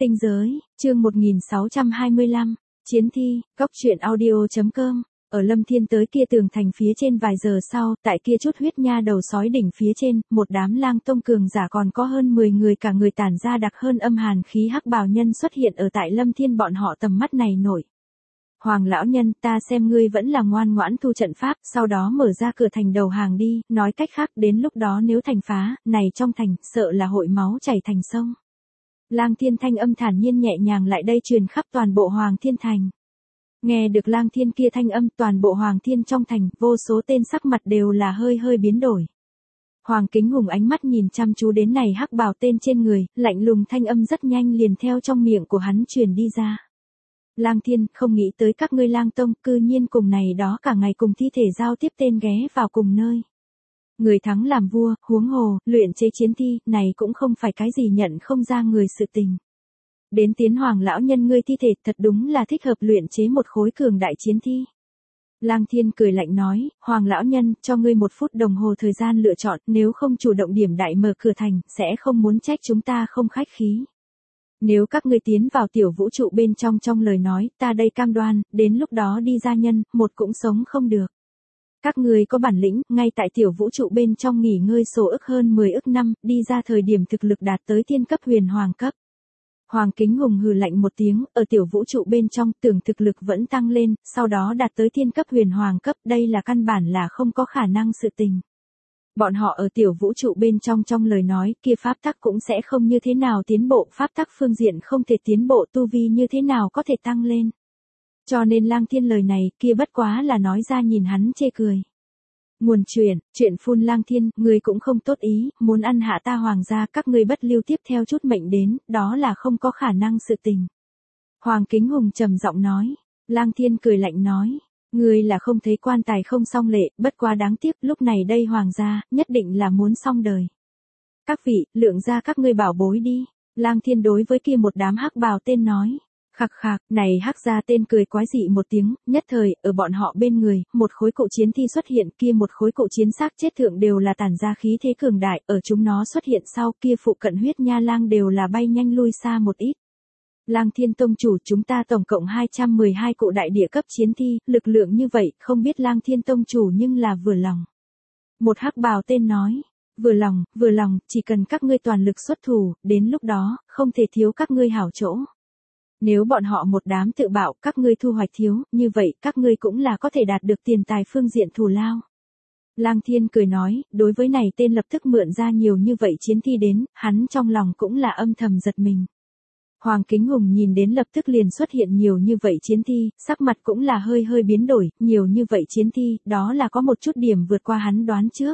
Tinh giới, chương 1625, Chiến thi, góc truyện audio.com. Ở Lâm Thiên tới kia tường thành phía trên vài giờ sau, tại kia chút huyết nha đầu sói đỉnh phía trên, một đám lang tông cường giả còn có hơn 10 người, cả người tản ra đặc hơn âm hàn khí hắc bào nhân xuất hiện ở tại Lâm Thiên bọn họ tầm mắt này nổi. Hoàng lão nhân, ta xem ngươi vẫn là ngoan ngoãn thu trận pháp, sau đó mở ra cửa thành đầu hàng đi, nói cách khác đến lúc đó nếu thành phá, này trong thành, sợ là hội máu chảy thành sông. Lang Thiên thanh âm thản nhiên nhẹ nhàng lại đây truyền khắp toàn bộ Hoàng Thiên thành. Nghe được Lang Thiên kia thanh âm, toàn bộ Hoàng Thiên trong thành, vô số tên sắc mặt đều là hơi hơi biến đổi. Hoàng Kính Hùng ánh mắt nhìn chăm chú đến này hắc bào tên trên người, lạnh lùng thanh âm rất nhanh liền theo trong miệng của hắn truyền đi ra. Lang Thiên, không nghĩ tới các ngươi Lang tông, cư nhiên cùng này đó cả ngày cùng thi thể giao tiếp tên ghé vào cùng nơi. Người thắng làm vua, huống hồ, luyện chế chiến thi, này cũng không phải cái gì nhận không ra người sự tình. Đến Tiến Hoàng lão nhân ngươi thi thể thật đúng là thích hợp luyện chế một khối cường đại chiến thi. Lang Thiên cười lạnh nói, Hoàng lão nhân, cho ngươi 1 phút đồng hồ thời gian lựa chọn, nếu không chủ động điểm đại mở cửa thành, sẽ không muốn trách chúng ta không khách khí. Nếu các ngươi tiến vào tiểu vũ trụ bên trong lời nói, ta đây cam đoan, đến lúc đó đi ra nhân, một cũng sống không được. Các ngươi có bản lĩnh, ngay tại tiểu vũ trụ bên trong nghỉ ngơi số ức hơn 10 ức năm, đi ra thời điểm thực lực đạt tới thiên cấp huyền hoàng cấp. Hoàng Kính Hùng hừ lạnh một tiếng, ở tiểu vũ trụ bên trong tưởng thực lực vẫn tăng lên, sau đó đạt tới thiên cấp huyền hoàng cấp, đây là căn bản là không có khả năng sự tình. Bọn họ ở tiểu vũ trụ bên trong lời nói, kia pháp tắc cũng sẽ không như thế nào tiến bộ, pháp tắc phương diện không thể tiến bộ, tu vi như thế nào có thể tăng lên. Cho nên Lang Thiên lời này, kia bất quá là nói ra nhìn hắn chê cười. Nguồn chuyện phun Lang Thiên, ngươi cũng không tốt ý, muốn ăn hạ ta hoàng gia, các ngươi bất lưu tiếp theo chút mệnh đến, đó là không có khả năng sự tình. Hoàng Kính Hùng trầm giọng nói. Lang Thiên cười lạnh nói. Ngươi là không thấy quan tài không xong lệ, bất quá đáng tiếc, lúc này đây hoàng gia, nhất định là muốn xong đời. Các vị, lượng ra các ngươi bảo bối đi. Lang Thiên đối với kia một đám hắc bào tên nói. Khạc khạc, này hắc gia tên cười quái dị một tiếng, nhất thời, ở bọn họ bên người, một khối cụ chiến thi xuất hiện, kia một khối cụ chiến xác chết thượng đều là tản ra khí thế cường đại, ở chúng nó xuất hiện sau kia phụ cận huyết nha lang đều là bay nhanh lui xa một ít. Lang Thiên tông chủ, chúng ta tổng cộng 212 cụ đại địa cấp chiến thi, lực lượng như vậy, không biết Lang Thiên tông chủ nhưng là vừa lòng. Một hắc bào tên nói, vừa lòng, chỉ cần các ngươi toàn lực xuất thủ, đến lúc đó, không thể thiếu các ngươi hảo chỗ. Nếu bọn họ một đám tự bạo, các ngươi thu hoạch thiếu, như vậy các ngươi cũng là có thể đạt được tiền tài phương diện thù lao. Lang Thiên cười nói, đối với này tên lập tức mượn ra nhiều như vậy chiến thi đến, hắn trong lòng cũng là âm thầm giật mình. Hoàng Kính Hùng nhìn đến lập tức liền xuất hiện nhiều như vậy chiến thi, sắc mặt cũng là hơi hơi biến đổi, nhiều như vậy chiến thi, đó là có một chút điểm vượt qua hắn đoán trước.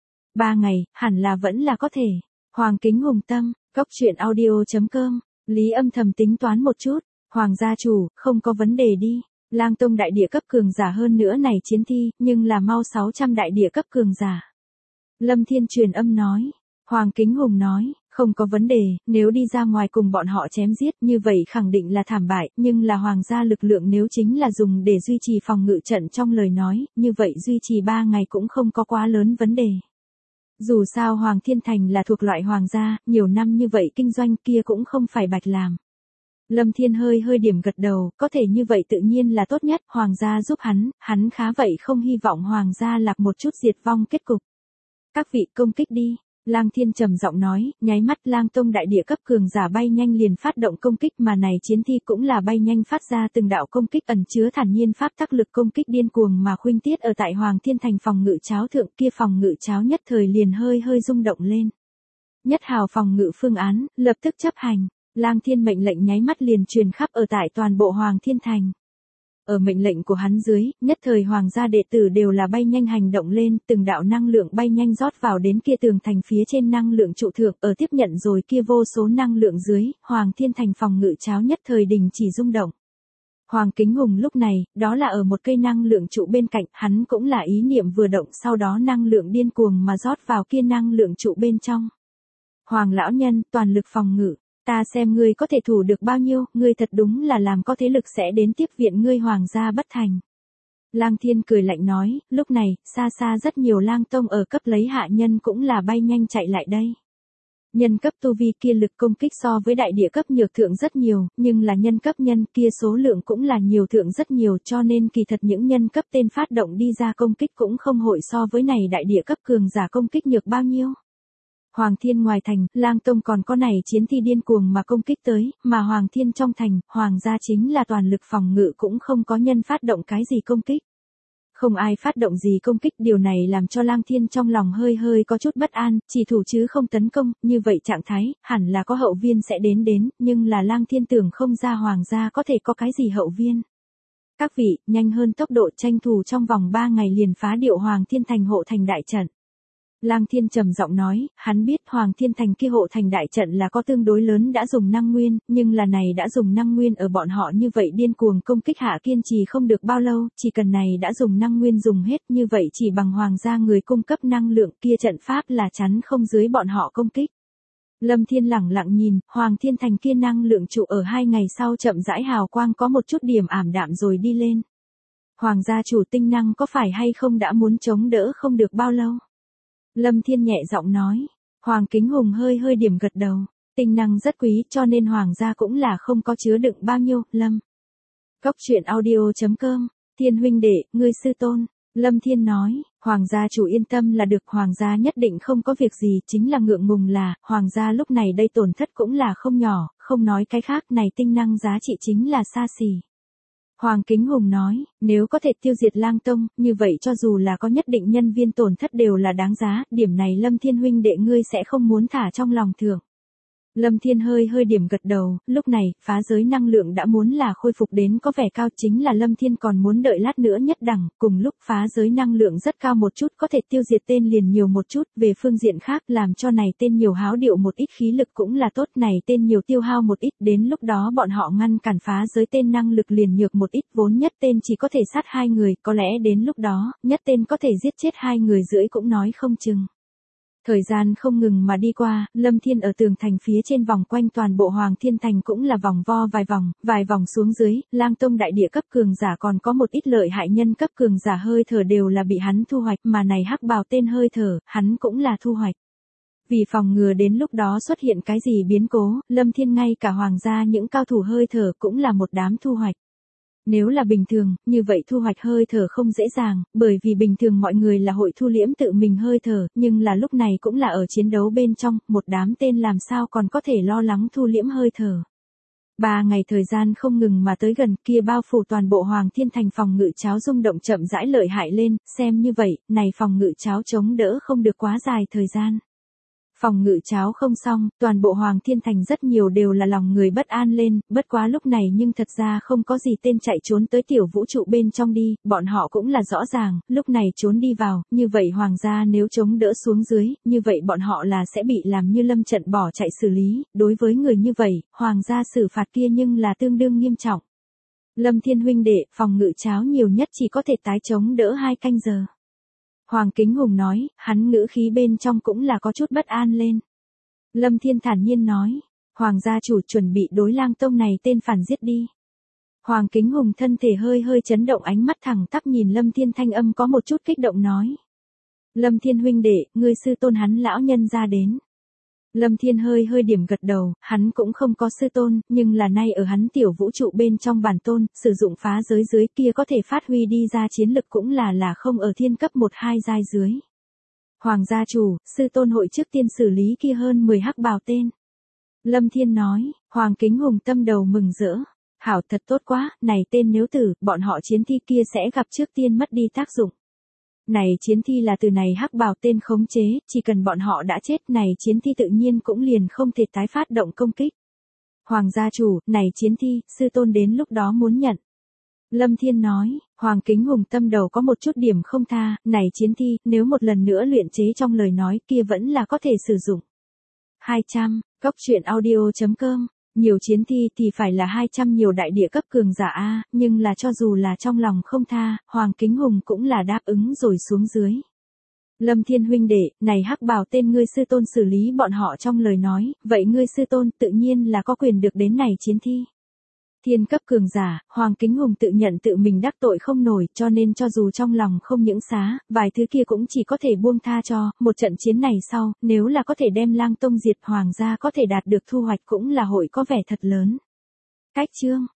3 ngày, hẳn là vẫn là có thể. Hoàng Kính Hùng tâm, góc truyện audio.com. Lý âm thầm tính toán một chút, Hoàng gia chủ, không có vấn đề đi. Lang tông đại địa cấp cường giả hơn nữa này chiến thi, nhưng là mau 600 đại địa cấp cường giả. Lâm Thiên truyền âm nói. Hoàng Kính Hùng nói, không có vấn đề, nếu đi ra ngoài cùng bọn họ chém giết, như vậy khẳng định là thảm bại, nhưng là hoàng gia lực lượng nếu chính là dùng để duy trì phòng ngự trận trong lời nói, như vậy duy trì 3 ngày cũng không có quá lớn vấn đề. Dù sao Hoàng Thiên Thành là thuộc loại hoàng gia, nhiều năm như vậy kinh doanh kia cũng không phải bạch làm. Lâm Thiên hơi hơi điểm gật đầu, có thể như vậy tự nhiên là tốt nhất, hoàng gia giúp hắn khá vậy không hy vọng hoàng gia lạc một chút diệt vong kết cục. Các vị công kích đi. Lang Thiên trầm giọng nói, nháy mắt Lang tông đại địa cấp cường giả bay nhanh liền phát động công kích, mà này chiến thi cũng là bay nhanh phát ra từng đạo công kích ẩn chứa thản nhiên pháp tắc lực công kích điên cuồng mà khuynh tiết ở tại Hoàng Thiên thành phòng ngự cháo thượng, kia phòng ngự cháo nhất thời liền hơi hơi rung động lên. Nhất hào phòng ngự phương án, lập tức chấp hành. Lang Thiên mệnh lệnh nháy mắt liền truyền khắp ở tại toàn bộ Hoàng Thiên thành. Ở mệnh lệnh của hắn dưới, nhất thời hoàng gia đệ tử đều là bay nhanh hành động lên, từng đạo năng lượng bay nhanh rót vào đến kia tường thành phía trên năng lượng trụ thượng, ở tiếp nhận rồi kia vô số năng lượng dưới, Hoàng Thiên thành phòng ngự cháo nhất thời đình chỉ rung động. Hoàng Kính Hùng lúc này, đó là ở một cây năng lượng trụ bên cạnh, hắn cũng là ý niệm vừa động, sau đó năng lượng điên cuồng mà rót vào kia năng lượng trụ bên trong. Hoàng lão nhân, toàn lực phòng ngự. Ta xem ngươi có thể thủ được bao nhiêu, ngươi thật đúng là làm có thế lực sẽ đến tiếp viện ngươi hoàng gia bất thành. Lang Thiên cười lạnh nói, lúc này, xa xa rất nhiều lang tông ở cấp lấy hạ nhân cũng là bay nhanh chạy lại đây. Nhân cấp tu vi kia lực công kích so với đại địa cấp nhược thượng rất nhiều, nhưng là nhân cấp nhân kia số lượng cũng là nhiều thượng rất nhiều, cho nên kỳ thật những nhân cấp tên phát động đi ra công kích cũng không hội so với này đại địa cấp cường giả công kích nhược bao nhiêu. Hoàng Thiên ngoài thành, Lang Tông còn có này chiến thi điên cuồng mà công kích tới, mà Hoàng Thiên trong thành, Hoàng gia chính là toàn lực phòng ngự cũng không có nhân phát động cái gì công kích. Không ai phát động gì công kích, điều này làm cho Lang Thiên trong lòng hơi hơi có chút bất an, chỉ thủ chứ không tấn công, như vậy trạng thái, hẳn là có hậu viên sẽ đến, nhưng là Lang Thiên tưởng không ra Hoàng gia có thể có cái gì hậu viên. Các vị, nhanh hơn tốc độ tranh thủ trong vòng 3 ngày liền phá điệu Hoàng Thiên thành hộ thành đại trận. Lang Thiên trầm giọng nói, hắn biết Hoàng Thiên thành kia hộ thành đại trận là có tương đối lớn đã dùng năng nguyên, nhưng là này đã dùng năng nguyên ở bọn họ như vậy điên cuồng công kích hạ kiên trì không được bao lâu, chỉ cần này đã dùng năng nguyên dùng hết như vậy chỉ bằng Hoàng gia người cung cấp năng lượng kia trận pháp là chắn không dưới bọn họ công kích. Lâm Thiên lẳng lặng nhìn, Hoàng Thiên thành kia năng lượng trụ ở 2 ngày sau chậm rãi hào quang có một chút điểm ảm đạm rồi đi lên. Hoàng gia chủ tinh năng có phải hay không đã muốn chống đỡ không được bao lâu? Lâm Thiên nhẹ giọng nói, Hoàng Kính Hùng hơi hơi điểm gật đầu, tinh năng rất quý cho nên Hoàng gia cũng là không có chứa đựng bao nhiêu, Lâm. Cốc truyện audio.com, Thiên huynh đệ, ngươi sư tôn, Lâm Thiên nói, Hoàng gia chủ yên tâm là được, Hoàng gia nhất định không có việc gì, chính là ngượng ngùng là, Hoàng gia lúc này đây tổn thất cũng là không nhỏ, không nói cái khác này tinh năng giá trị chính là xa xỉ. Hoàng Kính Hùng nói, nếu có thể tiêu diệt Lang Tông, như vậy cho dù là có nhất định nhân viên tổn thất đều là đáng giá, điểm này Lâm Thiên huynh đệ ngươi sẽ không muốn thả trong lòng thưởng. Lâm Thiên hơi hơi điểm gật đầu, lúc này, phá giới năng lượng đã muốn là khôi phục đến có vẻ cao, chính là Lâm Thiên còn muốn đợi lát nữa nhất đẳng, cùng lúc phá giới năng lượng rất cao một chút có thể tiêu diệt tên liền nhiều một chút, về phương diện khác làm cho này tên nhiều háo điệu một ít khí lực cũng là tốt, này tên nhiều tiêu hao một ít, đến lúc đó bọn họ ngăn cản phá giới tên năng lực liền nhược một ít, vốn nhất tên chỉ có thể sát 2 người, có lẽ đến lúc đó, nhất tên có thể giết chết 2 người rưỡi cũng nói không chừng. Thời gian không ngừng mà đi qua, Lâm Thiên ở tường thành phía trên vòng quanh toàn bộ Hoàng Thiên thành cũng là vòng vo vài vòng xuống dưới, Lang Tông đại địa cấp cường giả còn có một ít lợi hại nhân cấp cường giả hơi thở đều là bị hắn thu hoạch, mà này hắc bào tên hơi thở, hắn cũng là thu hoạch. Vì phòng ngừa đến lúc đó xuất hiện cái gì biến cố, Lâm Thiên ngay cả Hoàng gia những cao thủ hơi thở cũng là một đám thu hoạch. Nếu là bình thường, như vậy thu hoạch hơi thở không dễ dàng, bởi vì bình thường mọi người là hội thu liễm tự mình hơi thở, nhưng là lúc này cũng là ở chiến đấu bên trong, một đám tên làm sao còn có thể lo lắng thu liễm hơi thở. 3 ngày thời gian không ngừng mà tới gần kia bao phủ toàn bộ Hoàng Thiên thành phòng ngự cháo rung động chậm rãi lợi hại lên, xem như vậy, này phòng ngự cháo chống đỡ không được quá dài thời gian. Phòng ngự cháo không xong, toàn bộ Hoàng Thiên thành rất nhiều đều là lòng người bất an lên, bất quá lúc này nhưng thật ra không có gì tên chạy trốn tới tiểu vũ trụ bên trong đi, bọn họ cũng là rõ ràng, lúc này trốn đi vào, như vậy Hoàng gia nếu chống đỡ xuống dưới, như vậy bọn họ là sẽ bị làm như lâm trận bỏ chạy xử lý, đối với người như vậy, Hoàng gia xử phạt kia nhưng là tương đương nghiêm trọng. Lâm Thiên huynh đệ, phòng ngự cháo nhiều nhất chỉ có thể tái chống đỡ 2 canh giờ. Hoàng Kính Hùng nói, hắn ngữ khí bên trong cũng là có chút bất an lên. Lâm Thiên thản nhiên nói, Hoàng gia chủ chuẩn bị đối Lang Tông này tên phản giết đi. Hoàng Kính Hùng thân thể hơi hơi chấn động, ánh mắt thẳng tắp nhìn Lâm Thiên, thanh âm có một chút kích động nói. Lâm Thiên huynh đệ, ngươi sư tôn hắn lão nhân ra đến. Lâm Thiên hơi hơi điểm gật đầu, hắn cũng không có sư tôn, nhưng là nay ở hắn tiểu vũ trụ bên trong bản tôn, sử dụng phá giới dưới kia có thể phát huy đi ra chiến lực cũng là không ở thiên cấp 1-2 giai dưới. Hoàng gia chủ, sư tôn hội trước tiên xử lý kia hơn 10 hắc bào tên. Lâm Thiên nói, Hoàng Kính Hùng tâm đầu mừng rỡ. Hảo thật tốt quá, này tên nếu tử, bọn họ chiến thi kia sẽ gặp trước tiên mất đi tác dụng. Này chiến thi là từ này hắc bào tên khống chế, chỉ cần bọn họ đã chết này chiến thi tự nhiên cũng liền không thể tái phát động công kích. Hoàng gia chủ, này chiến thi, sư tôn đến lúc đó muốn nhận. Lâm Thiên nói, Hoàng Kính Hùng tâm đầu có một chút điểm không tha, này chiến thi, nếu một lần nữa luyện chế trong lời nói kia vẫn là có thể sử dụng. 200, Cốc truyện audio.com, nhiều chiến thi thì phải là 200 nhiều đại địa cấp cường giả A, nhưng là cho dù là trong lòng không tha, Hoàng Kính Hùng cũng là đáp ứng rồi xuống dưới. Lâm Thiên huynh đệ, này hắc bào tên ngươi sư tôn xử lý bọn họ trong lời nói, vậy ngươi sư tôn tự nhiên là có quyền được đến này chiến thi. Thiên cấp cường giả, Hoàng Kính Hùng tự nhận tự mình đắc tội không nổi, cho nên cho dù trong lòng không những xá, vài thứ kia cũng chỉ có thể buông tha cho, một trận chiến này sau, nếu là có thể đem Lang Tông diệt, Hoàng gia có thể đạt được thu hoạch cũng là hội có vẻ thật lớn. Cách chương